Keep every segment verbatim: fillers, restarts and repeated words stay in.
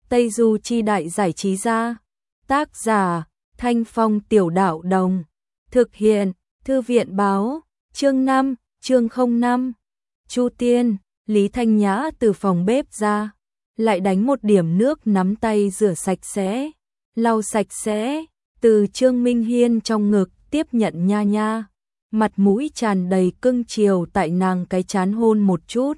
Tây Du Chi Đại Giải Trí Gia. Tác giả Thanh Phong Tiểu Đạo Đồng. Thực hiện Thư viện Báo. Chương năm, chương không năm. Chu Tiên. Lý Thanh Nhã từ phòng bếp ra, lại đánh một điểm nước nắm tay rửa sạch sẽ, lau sạch sẽ, từ Trương Minh Hiên trong ngực tiếp nhận nha nha, mặt mũi tràn đầy cưng chiều tại nàng cái trán hôn một chút.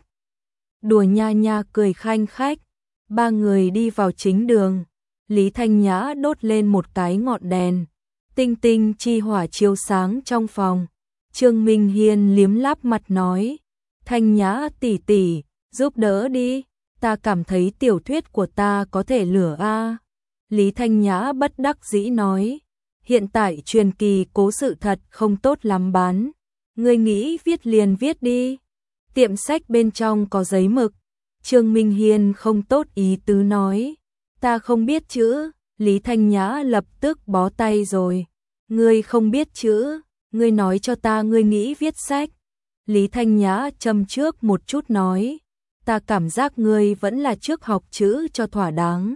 Đùa nha nha cười khanh khách, ba người đi vào chính đường, Lý Thanh Nhã đốt lên một cái ngọn đèn, tinh tinh chi hỏa chiếu sáng trong phòng. Trương Minh Hiên liếm láp mặt nói, Thanh Nhã tỷ tỷ, giúp đỡ đi, ta cảm thấy tiểu thuyết của ta có thể lửa a. Lý Thanh Nhã bất đắc dĩ nói, hiện tại truyền kỳ cố sự thật không tốt lắm bán, ngươi nghĩ viết liền viết đi. Tiệm sách bên trong có giấy mực. Trương Minh Hiên không tốt ý tứ nói, ta không biết chữ. Lý Thanh Nhã lập tức bó tay rồi, ngươi không biết chữ, ngươi nói cho ta ngươi nghĩ viết sách. Lý Thanh Nhã châm trước một chút nói, ta cảm giác ngươi vẫn là trước học chữ cho thỏa đáng.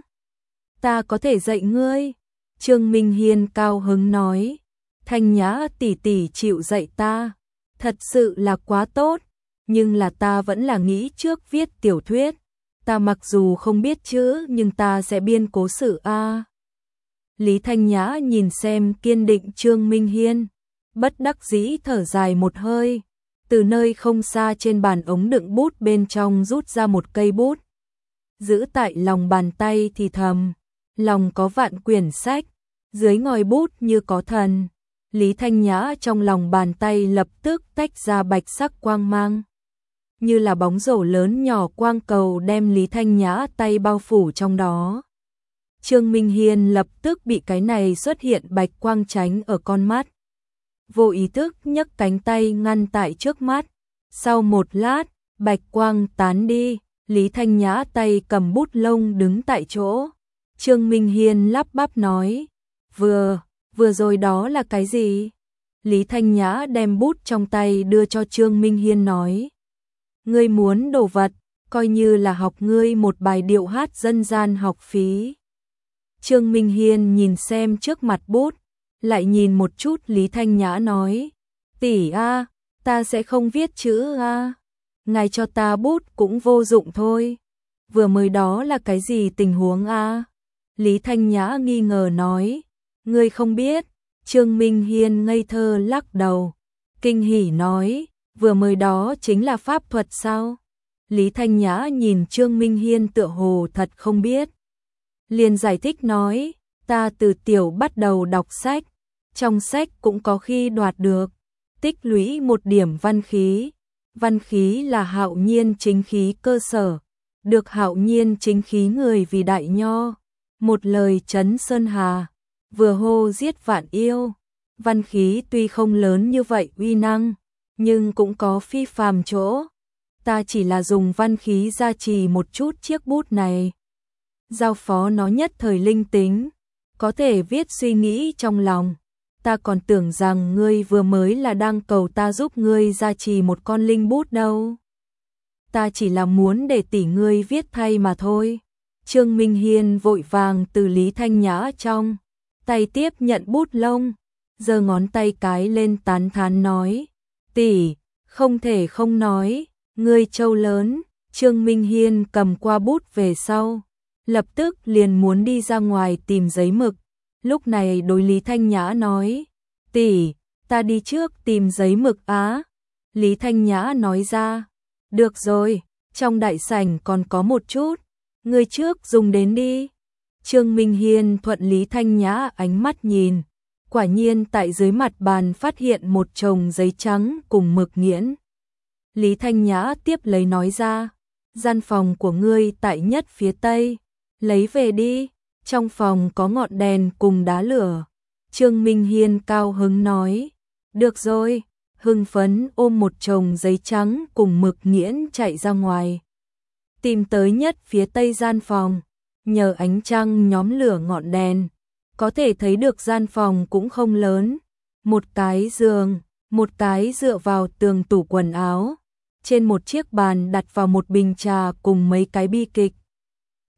Ta có thể dạy ngươi. Trương Minh Hiên cao hứng nói, Thanh Nhã tỷ tỷ chịu dạy ta, thật sự là quá tốt, nhưng là ta vẫn là nghĩ trước viết tiểu thuyết, ta mặc dù không biết chữ nhưng ta sẽ biên cố sự a. Lý Thanh Nhã nhìn xem kiên định Trương Minh Hiên, bất đắc dĩ thở dài một hơi, từ nơi không xa trên bàn ống đựng bút bên trong rút ra một cây bút, giữ tại lòng bàn tay thì thầm, lòng có vạn quyển sách, dưới ngòi bút như có thần. Lý Thanh Nhã trong lòng bàn tay lập tức tách ra bạch sắc quang mang, như là bóng rổ lớn nhỏ quang cầu đem Lý Thanh Nhã tay bao phủ trong đó. Trương Minh Hiên lập tức bị cái này xuất hiện bạch quang tránh ở con mắt, vô ý thức nhấc cánh tay ngăn tại trước mắt. Sau một lát, bạch quang tán đi, Lý Thanh Nhã tay cầm bút lông đứng tại chỗ. Trương Minh Hiên lắp bắp nói, vừa, vừa rồi đó là cái gì? Lý Thanh Nhã đem bút trong tay đưa cho Trương Minh Hiên nói, ngươi muốn đồ vật, coi như là học ngươi một bài điệu hát dân gian học phí. Trương Minh Hiên nhìn xem trước mặt bút, lại nhìn một chút Lý Thanh Nhã nói, tỷ a, ta sẽ không viết chữ a, ngài cho ta bút cũng vô dụng thôi. Vừa mới đó là cái gì tình huống a? Lý Thanh Nhã nghi ngờ nói, ngươi không biết. Trương Minh Hiên ngây thơ lắc đầu, kinh hỉ nói, vừa mới đó chính là pháp thuật sao? Lý Thanh Nhã nhìn Trương Minh Hiên tựa hồ thật không biết, liền giải thích nói, ta từ tiểu bắt đầu đọc sách, trong sách cũng có khi đoạt được, tích lũy một điểm văn khí. Văn khí là hạo nhiên chính khí cơ sở, được hạo nhiên chính khí người vì đại nho, một lời trấn sơn hà, vừa hô giết vạn yêu. Văn khí tuy không lớn như vậy uy năng, nhưng cũng có phi phàm chỗ. Ta chỉ là dùng văn khí gia trì một chút chiếc bút này, giao phó nó nhất thời linh tính, có thể viết suy nghĩ trong lòng. Ta còn tưởng rằng ngươi vừa mới là đang cầu ta giúp ngươi gia trì một con linh bút đâu. Ta chỉ là muốn để tỷ ngươi viết thay mà thôi. Trương Minh Hiên vội vàng từ Lý Thanh Nhã trong tay tiếp nhận bút lông, giơ ngón tay cái lên tán thán nói, tỷ, không thể không nói, ngươi trâu lớn. Trương Minh Hiên cầm qua bút về sau, lập tức liền muốn đi ra ngoài tìm giấy mực. Lúc này đối Lý Thanh Nhã nói, tỷ, ta đi trước tìm giấy mực á. Lý Thanh Nhã nói ra, được rồi, trong đại sảnh còn có một chút, ngươi trước dùng đến đi. Trương Minh Hiên thuận Lý Thanh Nhã ánh mắt nhìn, quả nhiên tại dưới mặt bàn phát hiện một chồng giấy trắng cùng mực nghiễn. Lý Thanh Nhã tiếp lấy nói ra, gian phòng của ngươi tại nhất phía tây, lấy về đi, trong phòng có ngọn đèn cùng đá lửa. Trương Minh Hiên cao hứng nói, được rồi, hưng phấn ôm một chồng giấy trắng cùng mực nghiễn chạy ra ngoài. Tìm tới nhất phía tây gian phòng, nhờ ánh trăng nhóm lửa ngọn đèn, có thể thấy được gian phòng cũng không lớn. Một cái giường, một cái dựa vào tường tủ quần áo, trên một chiếc bàn đặt vào một bình trà cùng mấy cái bi kịch.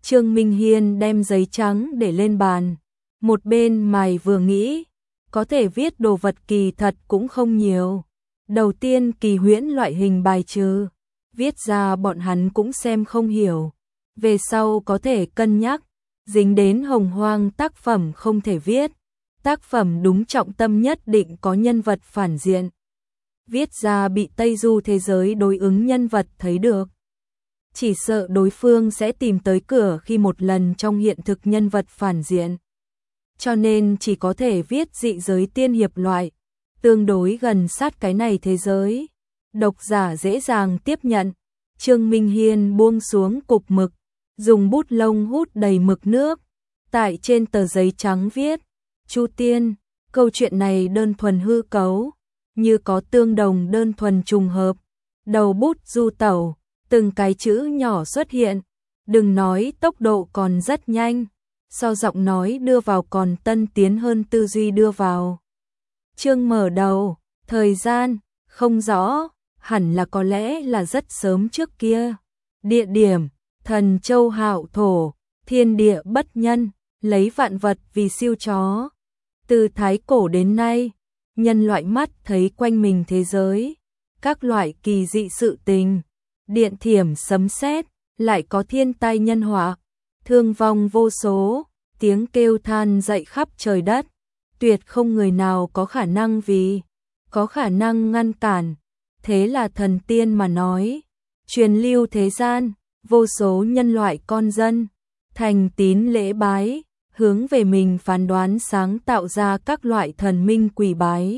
Trương Minh Hiên đem giấy trắng để lên bàn, một bên mày vừa nghĩ, có thể viết đồ vật kỳ thật cũng không nhiều. Đầu tiên kỳ huyễn loại hình bài trừ, viết ra bọn hắn cũng xem không hiểu. Về sau có thể cân nhắc, dính đến hồng hoang tác phẩm không thể viết. Tác phẩm đúng trọng tâm nhất định có nhân vật phản diện. Viết ra bị Tây Du thế giới đối ứng nhân vật thấy được. Chỉ sợ đối phương sẽ tìm tới cửa khi một lần trong hiện thực nhân vật phản diện. Cho nên chỉ có thể viết dị giới tiên hiệp loại, tương đối gần sát cái này thế giới. Độc giả dễ dàng tiếp nhận. Trương Minh Hiên buông xuống cục mực, dùng bút lông hút đầy mực nước, tại trên tờ giấy trắng viết, Chu Tiên, câu chuyện này đơn thuần hư cấu, như có tương đồng đơn thuần trùng hợp. Đầu bút du tẩu, từng cái chữ nhỏ xuất hiện, đừng nói tốc độ còn rất nhanh, so giọng nói đưa vào còn tân tiến hơn tư duy đưa vào. Chương mở đầu, thời gian, không rõ, hẳn là có lẽ là rất sớm trước kia. Địa điểm, Thần Châu Hạo Thổ, thiên địa bất nhân, lấy vạn vật vì siêu chó. Từ thái cổ đến nay, nhân loại mắt thấy quanh mình thế giới, các loại kỳ dị sự tình, điện thiểm sấm sét, lại có thiên tai nhân họa, thương vong vô số, tiếng kêu than dậy khắp trời đất, tuyệt không người nào có khả năng vì có khả năng ngăn cản. Thế là thần tiên mà nói, truyền lưu thế gian, vô số nhân loại con dân thành tín lễ bái, hướng về mình phán đoán sáng tạo ra các loại thần minh quỳ bái.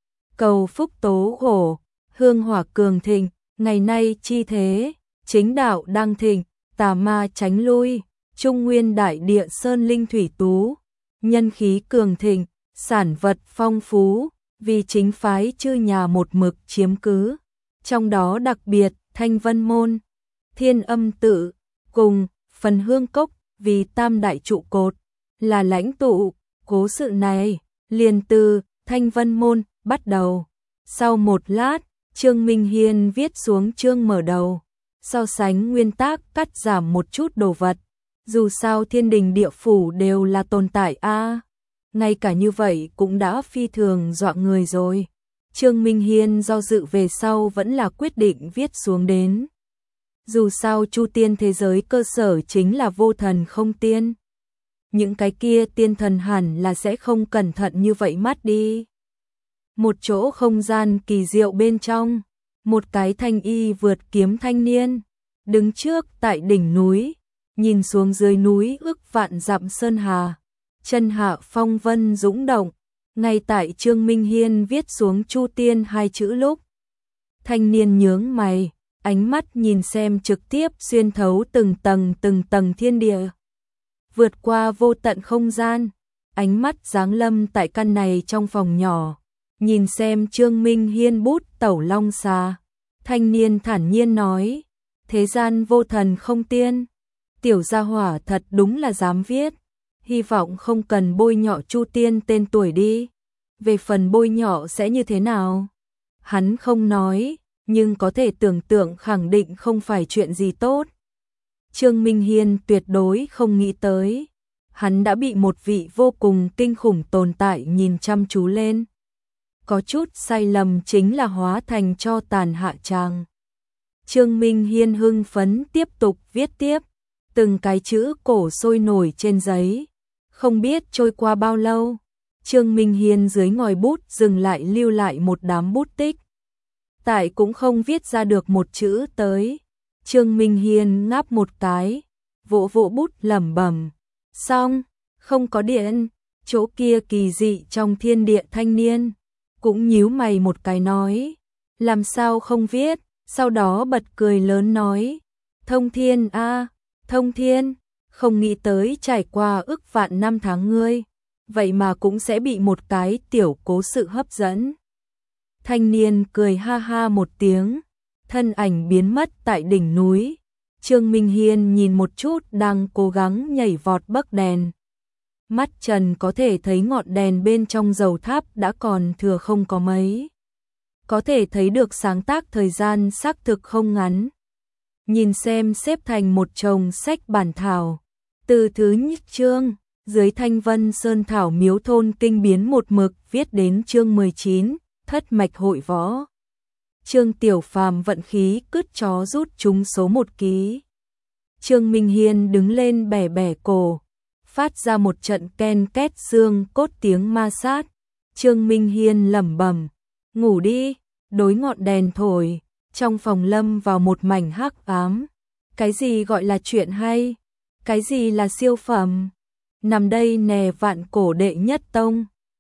Cầu phúc tố khổ, hương hỏa cường thịnh, ngày nay chi thế, chính đạo đăng thịnh, tà ma tránh lui, trung nguyên đại địa sơn linh thủy tú, nhân khí cường thịnh, sản vật phong phú, vì chính phái chư nhà một mực chiếm cứ. Trong đó đặc biệt, Thanh Vân Môn, Thiên Âm Tự, cùng Phần Hương Cốc, vì tam đại trụ cột, là lãnh tụ. Cố sự này, liền từ Thanh Vân Môn bắt đầu. Sau một lát, Trương Minh Hiên viết xuống chương mở đầu, so sánh nguyên tác cắt giảm một chút đồ vật. Dù sao thiên đình địa phủ đều là tồn tại a, ngay cả như vậy cũng đã phi thường dọa người rồi. Trương Minh Hiên do dự về sau vẫn là quyết định viết xuống đến. Dù sao Chu Tiên thế giới cơ sở chính là vô thần không tiên. Những cái kia tiên thần hẳn là sẽ không cẩn thận như vậy mất đi. Một chỗ không gian kỳ diệu bên trong, một cái thanh y vượt kiếm thanh niên, đứng trước tại đỉnh núi, nhìn xuống dưới núi ước vạn dặm sơn hà, chân hạ phong vân dũng động. Ngay tại Trương Minh Hiên viết xuống Chu Tiên hai chữ lúc, thanh niên nhướng mày, ánh mắt nhìn xem trực tiếp xuyên thấu từng tầng từng tầng thiên địa, vượt qua vô tận không gian, ánh mắt giáng lâm tại căn này trong phòng nhỏ, nhìn xem Trương Minh Hiên bút tẩu long xà. Thanh niên thản nhiên nói, thế gian vô thần không tiên, tiểu gia hỏa thật đúng là dám viết. Hy vọng không cần bôi nhọ Chu Tiên tên tuổi đi. Về phần bôi nhọ sẽ như thế nào? Hắn không nói, nhưng có thể tưởng tượng khẳng định không phải chuyện gì tốt. Trương Minh Hiên tuyệt đối không nghĩ tới. Hắn đã bị một vị vô cùng kinh khủng tồn tại nhìn chăm chú lên. Có chút sai lầm chính là hóa thành cho tàn hạ tràng. Trương Minh Hiên hưng phấn tiếp tục viết tiếp. Từng cái chữ cổ sôi nổi trên giấy. Không biết trôi qua bao lâu, Trương Minh Hiên dưới ngòi bút dừng lại lưu lại một đám bút tích. Tại cũng không viết ra được một chữ tới. Trương Minh Hiên ngáp một cái, vỗ vỗ bút lẩm bẩm, xong, không có điện. Chỗ kia kỳ dị trong thiên địa thanh niên cũng nhíu mày một cái nói, làm sao không viết, sau đó bật cười lớn nói, thông thiên a, thông thiên. Không nghĩ tới trải qua ức vạn năm tháng ngươi, vậy mà cũng sẽ bị một cái tiểu cố sự hấp dẫn. Thanh niên cười ha ha một tiếng, thân ảnh biến mất tại đỉnh núi. Trương Minh Hiên nhìn một chút đang cố gắng nhảy vọt bấc đèn. Mắt trần có thể thấy ngọn đèn bên trong dầu tháp đã còn thừa không có mấy. Có thể thấy được sáng tác thời gian xác thực không ngắn. Nhìn xem xếp thành một chồng sách bản thảo, Từ thứ nhất chương, dưới Thanh Vân Sơn Thảo Miếu Thôn kinh biến một mực viết đến chương mười chín, thất mạch hội võ. Trương Tiểu Phàm vận khí cứt chó rút trúng số một ký. Trương Minh Hiên đứng lên bẻ bẻ cổ, phát ra một trận ken két xương cốt tiếng ma sát. Trương Minh Hiên lẩm bẩm, ngủ đi, đối ngọn đèn thổi, trong phòng lâm vào một mảnh hắc ám. Cái gì gọi là chuyện hay? Cái gì là siêu phẩm? Nằm đây nè vạn cổ đệ nhất tông.